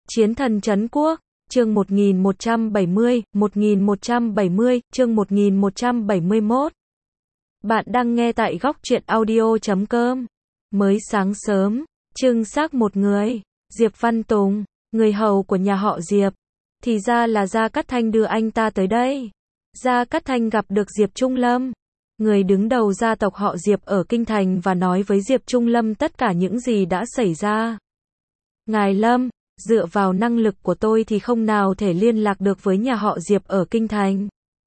Chiến thần trấn quốc, chương 1170, chương 1171. Bạn đang nghe tại góc truyện audio.com. Mới sáng sớm, trưng xác một người, Diệp Văn Tùng, người hầu của nhà họ Diệp. Thì ra là Gia Cát Thanh đưa anh ta tới đây. Gia Cát Thanh gặp được Diệp Trung Lâm, người đứng đầu gia tộc họ Diệp ở Kinh Thành, và nói với Diệp Trung Lâm tất cả những gì đã xảy ra. Ngài Lâm, dựa vào năng lực của tôi thì không nào thể liên lạc được với nhà họ Diệp ở Kinh Thành,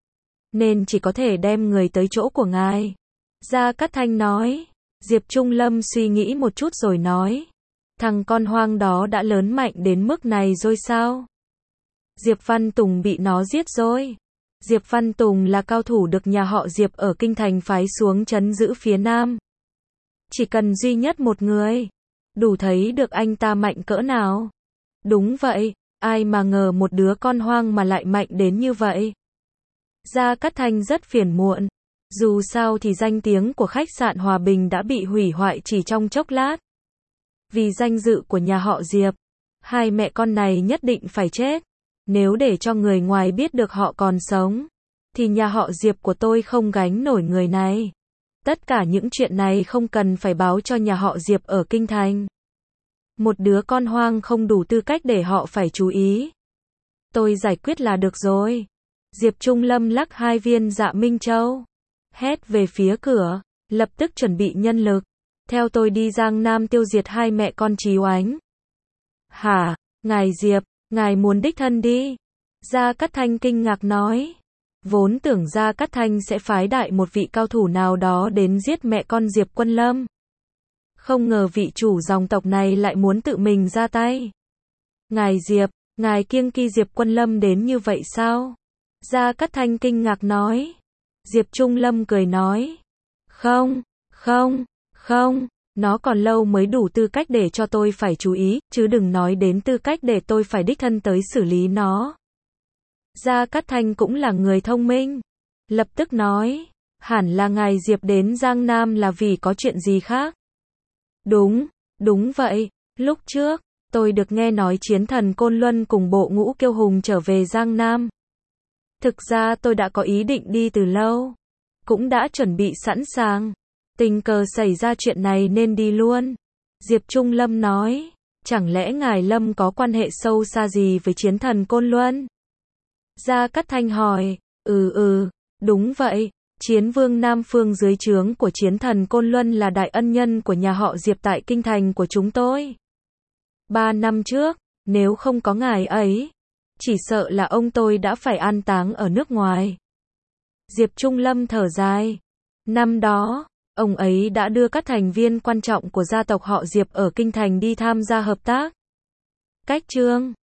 nên chỉ có thể đem người tới chỗ của ngài. Gia Cát Thanh nói. Diệp Trung Lâm suy nghĩ một chút rồi nói. Thằng con hoang đó đã lớn mạnh đến mức này rồi sao? Diệp Văn Tùng bị nó giết rồi. Diệp Văn Tùng là cao thủ được nhà họ Diệp ở Kinh Thành phái xuống trấn giữ phía Nam. Chỉ cần duy nhất một người, đủ thấy được anh ta mạnh cỡ nào. Đúng vậy, ai mà ngờ một đứa con hoang mà lại mạnh đến như vậy. Gia Cát Thanh rất phiền muộn. Dù sao thì danh tiếng của khách sạn Hòa Bình đã bị hủy hoại chỉ trong chốc lát. Vì danh dự của nhà họ Diệp, hai mẹ con này nhất định phải chết. Nếu để cho người ngoài biết được họ còn sống, thì nhà họ Diệp của tôi không gánh nổi người này. Tất cả những chuyện này không cần phải báo cho nhà họ Diệp ở Kinh Thành. Một đứa con hoang không đủ tư cách để họ phải chú ý. Tôi giải quyết là được rồi. Diệp Trung Lâm lắc hai viên Dạ Minh Châu, hét về phía cửa, lập tức chuẩn bị nhân lực. Theo tôi đi Giang Nam tiêu diệt hai mẹ con Chí Oánh. Hả, ngài Diệp, ngài muốn đích thân đi? Gia Cát Thanh kinh ngạc nói. Vốn tưởng Gia Cát Thanh sẽ phái đại một vị cao thủ nào đó đến giết mẹ con Diệp Quân Lâm. Không ngờ vị chủ dòng tộc này lại muốn tự mình ra tay. Ngài Diệp, ngài kiêng kỵ Diệp Quân Lâm đến như vậy sao? Gia Cát Thanh kinh ngạc nói. Diệp Trung Lâm cười nói. Không, nó còn lâu mới đủ tư cách để cho tôi phải chú ý, chứ đừng nói đến tư cách để tôi phải đích thân tới xử lý nó. Gia Cát Thanh cũng là người thông minh. Lập tức nói. Hẳn là ngài Diệp đến Giang Nam là vì có chuyện gì khác. Đúng vậy. Lúc trước, tôi được nghe nói chiến thần Côn Luân cùng bộ ngũ kiêu hùng trở về Giang Nam. Thực ra tôi đã có ý định đi từ lâu, cũng đã chuẩn bị sẵn sàng. Tình cờ xảy ra chuyện này nên đi luôn. Diệp Trung Lâm nói. Chẳng lẽ ngài Lâm có quan hệ sâu xa gì với chiến thần Côn Luân? Gia Cát Thanh hỏi. Đúng vậy. Chiến vương Nam Phương dưới trướng của chiến thần Côn Luân là đại ân nhân của nhà họ Diệp tại Kinh Thành của chúng tôi. 3 năm trước, nếu không có ngài ấy, chỉ sợ là ông tôi đã phải an táng ở nước ngoài. Diệp Trung Lâm thở dài. Năm đó, ông ấy đã đưa các thành viên quan trọng của gia tộc họ Diệp ở Kinh Thành đi tham gia hợp tác. Cách chương